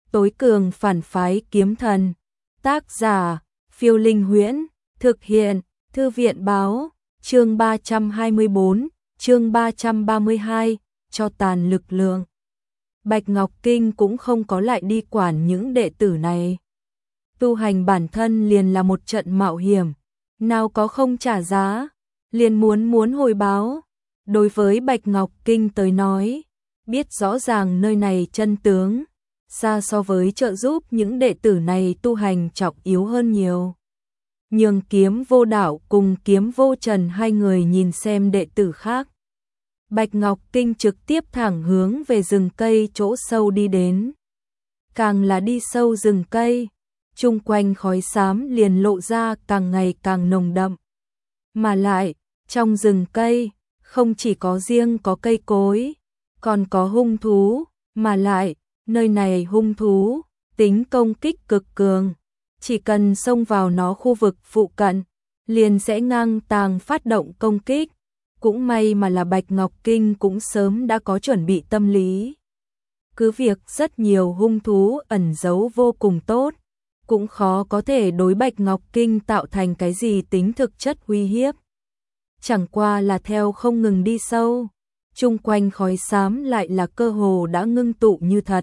Tối cường phản phái kiếm thần. Tác giả, Phiêu Linh Huyễn. Thực hiện, Thư viện báo. Chương 324, chương 332, cho tàn lực lượng. Bạch Ngọc Kinh cũng không có lại đi quản những đệ tử này. Tu hành bản thân liền là một trận mạo hiểm, nào có không trả giá, liền muốn hồi báo. Đối với Bạch Ngọc Kinh tới nói, biết rõ ràng nơi này chân tướng, xa so với trợ giúp những đệ tử này tu hành trọng yếu hơn nhiều. Nhường Kiếm Vô Đạo cùng Kiếm Vô Trần hai người nhìn xem đệ tử khác. Bạch Ngọc Kinh trực tiếp thẳng hướng về rừng cây chỗ sâu đi đến. Càng là đi sâu rừng cây, chung quanh khói xám liền lộ ra càng ngày càng nồng đậm. Mà lại, trong rừng cây, không chỉ có riêng có cây cối, còn có hung thú, mà lại, nơi này hung thú, tính công kích cực cường. Chỉ cần xông vào nó khu vực phụ cận, liền sẽ ngang tàng phát động công kích. Cũng may mà là Bạch Ngọc Kinh cũng sớm đã có chuẩn bị tâm lý. Cứ việc rất nhiều hung thú ẩn giấu vô cùng tốt, cũng khó có thể đối Bạch Ngọc Kinh tạo thành cái gì tính thực chất uy hiếp. Chẳng qua là theo không ngừng đi sâu, chung quanh khói xám lại là cơ hồ đã ngưng tụ như thật.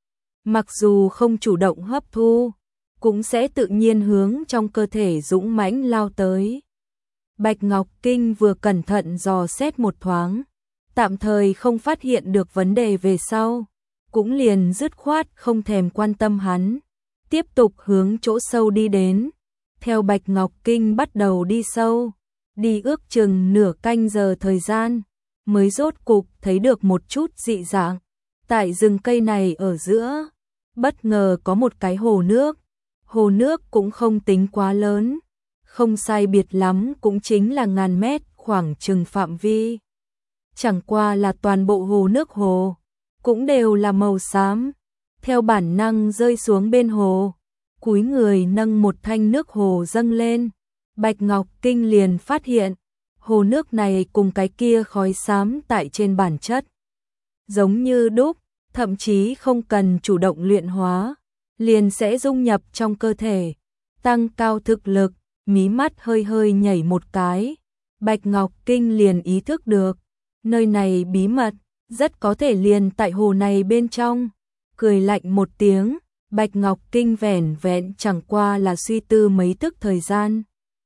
Mặc dù không chủ động hấp thu, cũng sẽ tự nhiên hướng trong cơ thể dũng mãnh lao tới. Bạch Ngọc Kinh vừa cẩn thận dò xét một thoáng, tạm thời không phát hiện được vấn đề về sau, cũng liền dứt khoát không thèm quan tâm hắn, tiếp tục hướng chỗ sâu đi đến. Theo Bạch Ngọc Kinh bắt đầu đi sâu, đi ước chừng nửa canh giờ thời gian, mới rốt cục thấy được một chút dị dạng. Tại rừng cây này ở giữa, bất ngờ có một cái hồ nước. Hồ nước cũng không tính quá lớn, không sai biệt lắm cũng chính là ngàn mét khoảng chừng phạm vi. Chẳng qua là toàn bộ hồ nước hồ, cũng đều là màu xám. Theo bản năng rơi xuống bên hồ, cúi người nâng một thanh nước hồ dâng lên. Bạch Ngọc Kinh liền phát hiện, hồ nước này cùng cái kia khói xám tại trên bản chất giống như đúc, thậm chí không cần chủ động luyện hóa, liền sẽ dung nhập trong cơ thể, tăng cao thực lực. Mí mắt hơi hơi nhảy một cái, Bạch Ngọc Kinh liền ý thức được, nơi này bí mật, rất có thể liền tại hồ này bên trong. Cười lạnh một tiếng, Bạch Ngọc Kinh vẻn vẹn chẳng qua là suy tư mấy tức thời gian.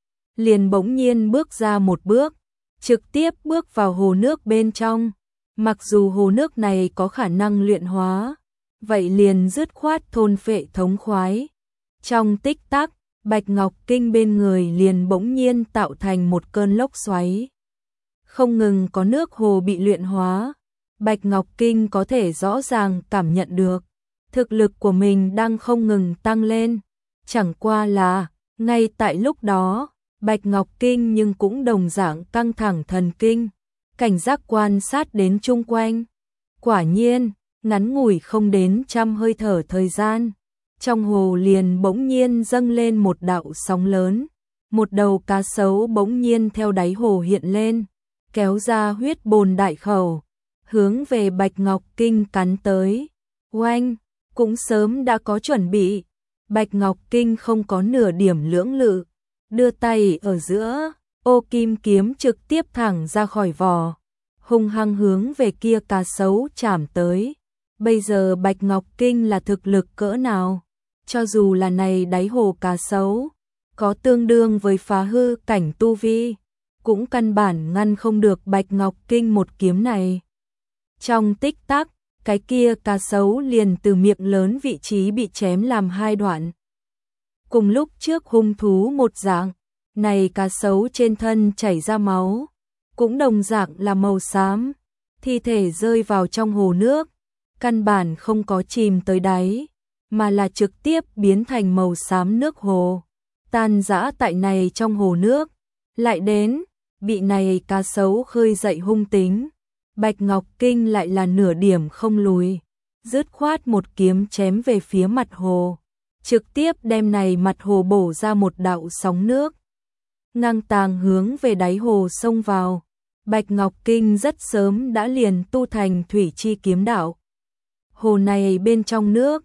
Liền bỗng nhiên bước ra một bước, trực tiếp bước vào hồ nước bên trong. Mặc dù hồ nước này có khả năng luyện hóa, vậy liền dứt khoát thôn phệ thống khoái. Trong tích tắc, Bạch Ngọc Kinh bên người liền bỗng nhiên tạo thành một cơn lốc xoáy. Không ngừng có nước hồ bị luyện hóa, Bạch Ngọc Kinh có thể rõ ràng cảm nhận được thực lực của mình đang không ngừng tăng lên. Chẳng qua là, ngay tại lúc đó, Bạch Ngọc Kinh nhưng cũng đồng dạng căng thẳng thần kinh, cảnh giác quan sát đến chung quanh. Quả nhiên, ngắn ngủi không đến trăm hơi thở thời gian, trong hồ liền bỗng nhiên dâng lên một đạo sóng lớn, một đầu cá sấu bỗng nhiên theo đáy hồ hiện lên, kéo ra huyết bồn đại khẩu, hướng về Bạch Ngọc Kinh cắn tới. Oanh, cũng sớm đã có chuẩn bị, Bạch Ngọc Kinh không có nửa điểm lưỡng lự, đưa tay ở giữa, ô kim kiếm trực tiếp thẳng ra khỏi vỏ, hung hăng hướng về kia cá sấu chạm tới. Bây giờ Bạch Ngọc Kinh là thực lực cỡ nào? Cho dù là này đáy hồ cá sấu, có tương đương với phá hư cảnh tu vi, cũng căn bản ngăn không được Bạch Ngọc Kinh một kiếm này. Trong tích tắc, cái kia cá sấu liền từ miệng lớn vị trí bị chém làm hai đoạn. Cùng lúc trước hung thú một dạng, này cá sấu trên thân chảy ra máu, cũng đồng dạng là màu xám, thi thể rơi vào trong hồ nước, căn bản không có chìm tới đáy, mà là trực tiếp biến thành màu xám nước hồ, tan rã tại này trong hồ nước. Lại đến, bị này cá sấu khơi dậy hung tính, Bạch Ngọc Kinh lại là nửa điểm không lùi, dứt khoát một kiếm chém về phía mặt hồ, trực tiếp đem này mặt hồ bổ ra một đạo sóng nước, ngang tàng hướng về đáy hồ xông vào. Bạch Ngọc Kinh rất sớm đã liền tu thành thủy chi kiếm đạo. Hồ này bên trong nước,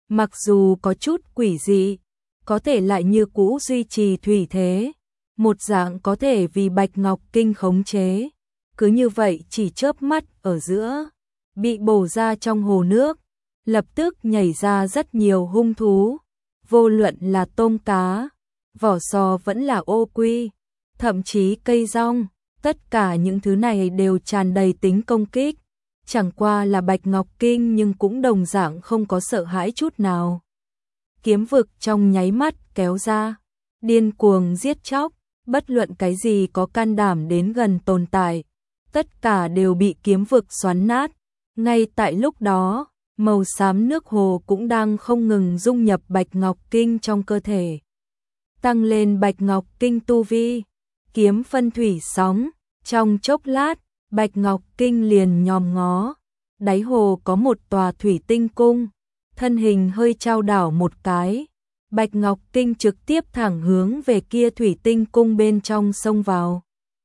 mặc dù có chút quỷ dị, có thể lại như cũ duy trì thủy thế, một dạng có thể vì Bạch Ngọc Kinh khống chế, cứ như vậy chỉ chớp mắt ở giữa, bị bổ ra trong hồ nước, lập tức nhảy ra rất nhiều hung thú, vô luận là tôm cá, vỏ sò vẫn là ô quy, thậm chí cây rong, tất cả những thứ này đều tràn đầy tính công kích, chẳng qua là Bạch Ngọc Kinh nhưng cũng đồng dạng không có sợ hãi chút nào. Kiếm vực trong nháy mắt kéo ra, điên cuồng giết chóc, bất luận cái gì có can đảm đến gần tồn tại, tất cả đều bị kiếm vực xoắn nát. Ngay tại lúc đó, màu xám nước hồ cũng đang không ngừng dung nhập Bạch Ngọc Kinh trong cơ thể, tăng lên Bạch Ngọc Kinh tu vi, kiếm phân thủy sóng, trong chốc lát, Bạch Ngọc Kinh liền nhòm ngó, đáy hồ có một tòa thủy tinh cung, thân hình hơi chao đảo một cái, Bạch Ngọc Kinh trực tiếp thẳng hướng về kia thủy tinh cung bên trong xông vào.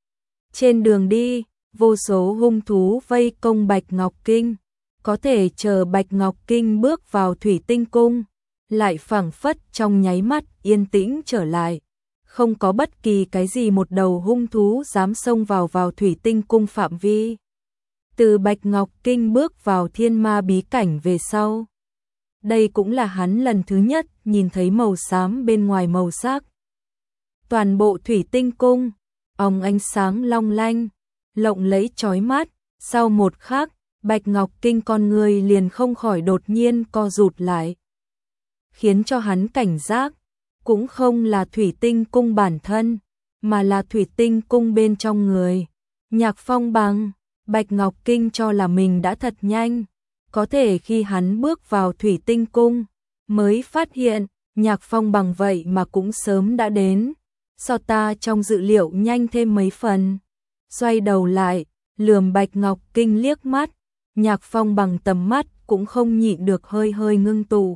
Trên đường đi, vô số hung thú vây công Bạch Ngọc Kinh, có thể chờ Bạch Ngọc Kinh bước vào thủy tinh cung, lại phảng phất trong nháy mắt yên tĩnh trở lại, không có bất kỳ cái gì một đầu hung thú dám xông vào thủy tinh cung phạm vi. Từ Bạch Ngọc Kinh bước vào thiên ma bí cảnh về sau, đây cũng là hắn lần thứ nhất nhìn thấy màu xám bên ngoài màu sắc. Toàn bộ thủy tinh cung, ánh sáng long lanh, lộng lẫy chói mắt, sau một khắc, Bạch Ngọc Kinh con người liền không khỏi đột nhiên co rụt lại. Khiến cho hắn cảnh giác, cũng không là thủy tinh cung bản thân, mà là thủy tinh cung bên trong người. Nhạc Phong Bằng, Bạch Ngọc Kinh cho là mình đã thật nhanh, có thể khi hắn bước vào thủy tinh cung, mới phát hiện, Nhạc Phong Bằng vậy mà cũng sớm đã đến, so ta trong dự liệu nhanh thêm mấy phần. Xoay đầu lại, lườm Bạch Ngọc Kinh liếc mắt, Nhạc Phong Bằng tầm mắt cũng không nhịn được hơi hơi ngưng tụ.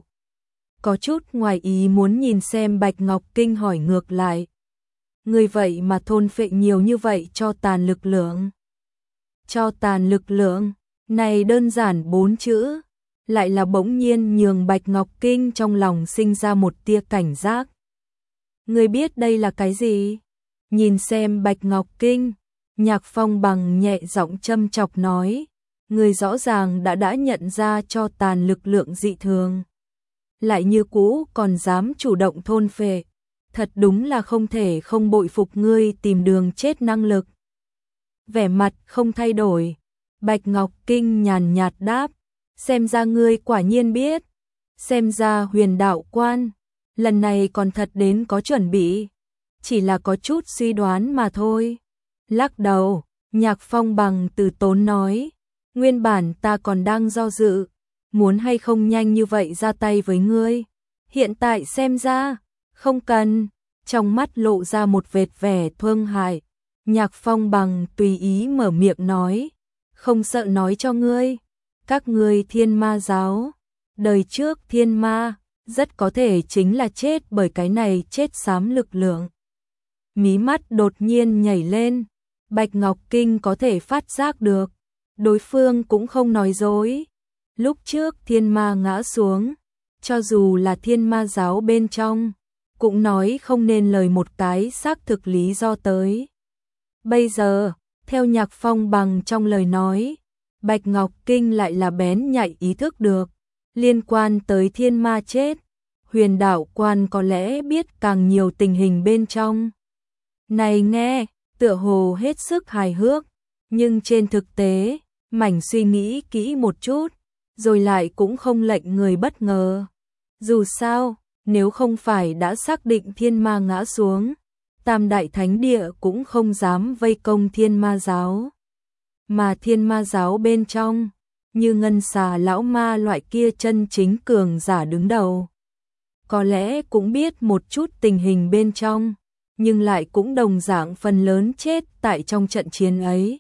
Có chút ngoài ý muốn nhìn xem Bạch Ngọc Kinh hỏi ngược lại. Người vậy mà thôn phệ nhiều như vậy cho tàn lực lượng. Cho tàn lực lượng, này đơn giản 4 chữ, lại là bỗng nhiên nhường Bạch Ngọc Kinh trong lòng sinh ra một tia cảnh giác. Người biết đây là cái gì? Nhìn xem Bạch Ngọc Kinh, Nhạc Phong Bằng nhẹ giọng châm chọc nói, người rõ ràng đã nhận ra cho tàn lực lượng dị thường, lại như cũ còn dám chủ động thôn phệ, thật đúng là không thể không bội phục ngươi tìm đường chết năng lực. Vẻ mặt không thay đổi, Bạch Ngọc Kinh nhàn nhạt đáp, xem ra ngươi quả nhiên biết, xem ra Huyền Đạo Quan, lần này còn thật đến có chuẩn bị, chỉ là có chút suy đoán mà thôi. Lắc đầu, Nhạc Phong Bằng từ tốn nói, nguyên bản ta còn đang do dự, muốn hay không nhanh như vậy ra tay với ngươi, hiện tại xem ra, không cần, trong mắt lộ ra một vệt vẻ thương hại. Nhạc Phong Bằng tùy ý mở miệng nói, không sợ nói cho ngươi, các ngươi Thiên Ma giáo, đời trước thiên ma, rất có thể chính là chết bởi cái này chết xám lực lượng. Mí mắt đột nhiên nhảy lên, Bạch Ngọc Kinh có thể phát giác được, đối phương cũng không nói dối. Lúc trước thiên ma ngã xuống, cho dù là thiên ma giáo bên trong, cũng nói không nên lời một cái xác thực lý do tới. Bây giờ, theo Nhạc Phong Bằng trong lời nói, Bạch Ngọc Kinh lại là bén nhạy ý thức được, liên quan tới thiên ma chết, Huyền Đạo Quan có lẽ biết càng nhiều tình hình bên trong. Này nghe, tựa hồ hết sức hài hước, nhưng trên thực tế, mảnh suy nghĩ kỹ một chút, rồi lại cũng không lệnh người bất ngờ. Dù sao, nếu không phải đã xác định thiên ma ngã xuống, Tam Đại Thánh Địa cũng không dám vây công thiên ma giáo. Mà thiên ma giáo bên trong, như Ngân Xà lão ma loại kia chân chính cường giả đứng đầu, có lẽ cũng biết một chút tình hình bên trong, nhưng lại cũng đồng dạng phần lớn chết tại trong trận chiến ấy.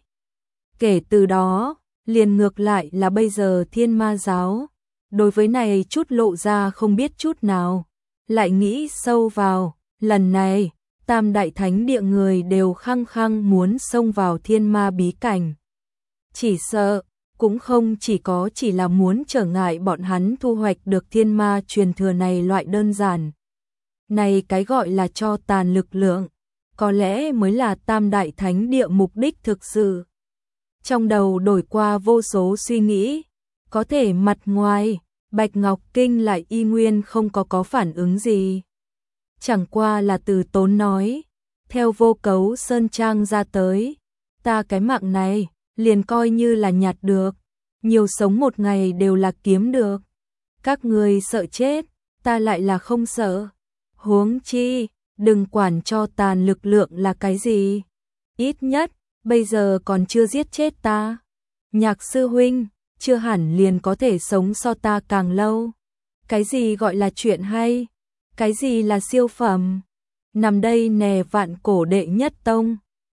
Kể từ đó, liền ngược lại là bây giờ thiên ma giáo, đối với này chút lộ ra không biết chút nào, lại nghĩ sâu vào, lần này, Tam Đại Thánh Địa người đều khăng khăng muốn xông vào thiên ma bí cảnh. Chỉ sợ, cũng không chỉ là muốn trở ngại bọn hắn thu hoạch được thiên ma truyền thừa này loại đơn giản. Này cái gọi là cho tàn lực lượng, có lẽ mới là Tam Đại Thánh Địa mục đích thực sự. Trong đầu đổi qua vô số suy nghĩ, có thể mặt ngoài, Bạch Ngọc Kinh lại y nguyên không có phản ứng gì. Chẳng qua là Từ Tốn nói, theo Vô Cấu Sơn Trang ra tới, ta cái mạng này, liền coi như là nhặt được, nhiều sống một ngày đều là kiếm được. Các người sợ chết, ta lại là không sợ. Huống chi, đừng quản cho tàn lực lượng là cái gì. Ít nhất, bây giờ còn chưa giết chết ta. Nhạc sư huynh, chưa hẳn liền có thể sống so ta càng lâu. Cái gì gọi là chuyện hay? Cái gì là siêu phẩm? Nằm đây nè Vạn Cổ đệ nhất tông.